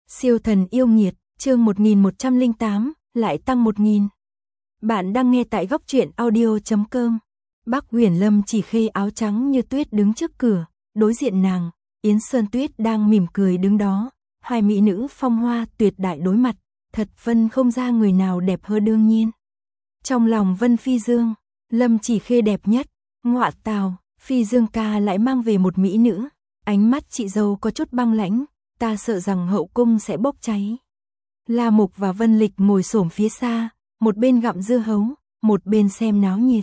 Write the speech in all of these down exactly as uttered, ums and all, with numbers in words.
Siêu thần yêu nghiệt, chương một nghìn một trăm lẻ tám, lại tăng một nghìn. Bạn đang nghe tại góc truyện audio chấm com. Bác Huyền Lâm Chỉ Khê áo trắng như tuyết đứng trước cửa, đối diện nàng, Yến Sơn Tuyết đang mỉm cười đứng đó, hai mỹ nữ phong hoa tuyệt đại đối mặt, thật phân không ra người nào đẹp hơn đương nhiên. Trong lòng Vân Phi Dương, Lâm Chỉ Khê đẹp nhất, ngọa tào, Phi Dương ca lại mang về một mỹ nữ, ánh mắt chị dâu có chút băng lãnh, ta sợ rằng hậu cung sẽ bốc cháy. La Mục và Vân Lịch ngồi xổm phía xa, một bên gặm dưa hấu, một bên xem náo nhiệt.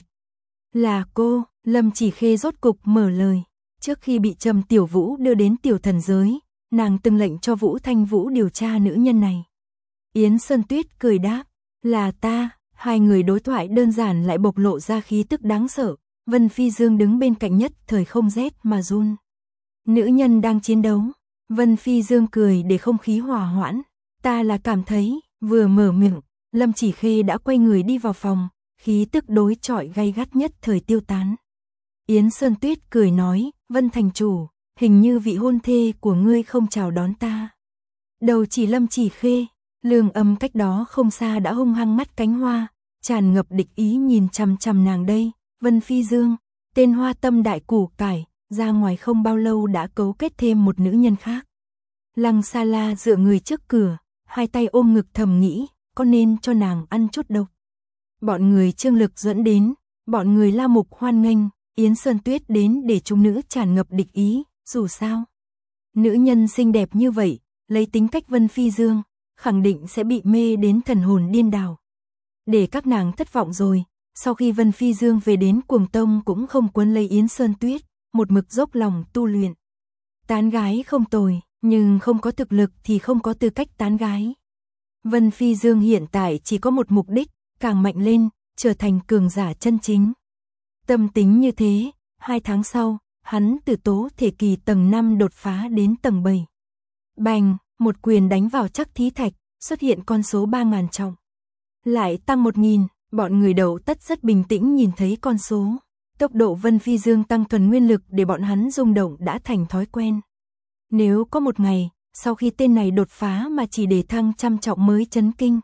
Là cô, Lâm Chỉ Khê rốt cục mở lời, trước khi bị Trầm Tiểu Vũ đưa đến tiểu thần giới, nàng từng lệnh cho Vũ Thanh Vũ điều tra nữ nhân này. Yến Sơn Tuyết cười đáp, là ta, hai người đối thoại đơn giản lại bộc lộ ra khí tức đáng sợ, Vân Phi Dương đứng bên cạnh nhất thời không rét mà run. Nữ nhân đang chiến đấu, Vân Phi Dương cười để không khí hòa hoãn, ta là cảm thấy, vừa mở miệng, Lâm Chỉ Khê đã quay người đi vào phòng, khí tức đối chọi gay gắt nhất thời tiêu tán. Yến Sơn Tuyết cười nói, Vân thành chủ, hình như vị hôn thê của ngươi không chào đón ta. Đầu chỉ Lâm Chỉ Khê, Lương Âm cách đó không xa đã hung hăng mắt cánh hoa, tràn ngập địch ý nhìn chằm chằm nàng đây, Vân Phi Dương, tên hoa tâm đại củ cải, ra ngoài không bao lâu đã cấu kết thêm một nữ nhân khác. Lăng Sa La dựa người trước cửa, hai tay ôm ngực thầm nghĩ, có nên cho nàng ăn chút độc. Bọn người Trương Lực dẫn đến, bọn người La Mục hoan nghênh, Yến Sơn Tuyết đến để chúng nữ tràn ngập địch ý, dù sao. Nữ nhân xinh đẹp như vậy, lấy tính cách Vân Phi Dương, khẳng định sẽ bị mê đến thần hồn điên đảo. Để các nàng thất vọng rồi, sau khi Vân Phi Dương về đến Cuồng Tông cũng không quấn lấy Yến Sơn Tuyết, một mực dốc lòng tu luyện. Tán gái không tồi, nhưng không có thực lực thì không có tư cách tán gái. Vân Phi Dương hiện tại chỉ có một mục đích, càng mạnh lên, trở thành cường giả chân chính. Tâm tính như thế, hai tháng sau, hắn từ tố thể kỳ tầng năm đột phá đến tầng bảy. Bành, một quyền đánh vào chắc thí thạch, xuất hiện con số ba ngàn trọng. Lại tăng một nghìn, bọn người đầu tất rất bình tĩnh nhìn thấy con số. Tốc độ Vân Phi Dương tăng thuần nguyên lực để bọn hắn rung động đã thành thói quen. Nếu có một ngày, sau khi tên này đột phá mà chỉ để thăng trăm trọng mới chấn kinh.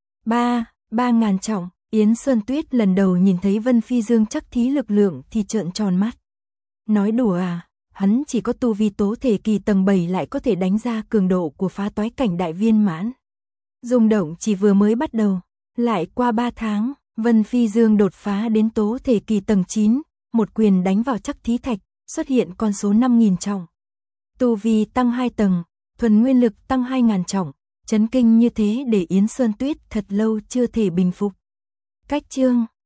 Ba, ba ngàn trọng, Yến Sơn Tuyết lần đầu nhìn thấy Vân Phi Dương chắc thí lực lượng thì trợn tròn mắt. Nói đùa à, hắn chỉ có tu vi tố thể kỳ tầng bảy lại có thể đánh ra cường độ của phá toái cảnh đại viên mãn. Rung động chỉ vừa mới bắt đầu, lại qua ba tháng, Vân Phi Dương đột phá đến tố thể kỳ tầng chín, một quyền đánh vào chắc thí thạch, xuất hiện con số năm nghìn trọng. Tu vi tăng hai tầng, thuần nguyên lực tăng hai ngàn trọng, chấn kinh như thế để Yến Sơn Tuyết thật lâu chưa thể bình phục. Cách chương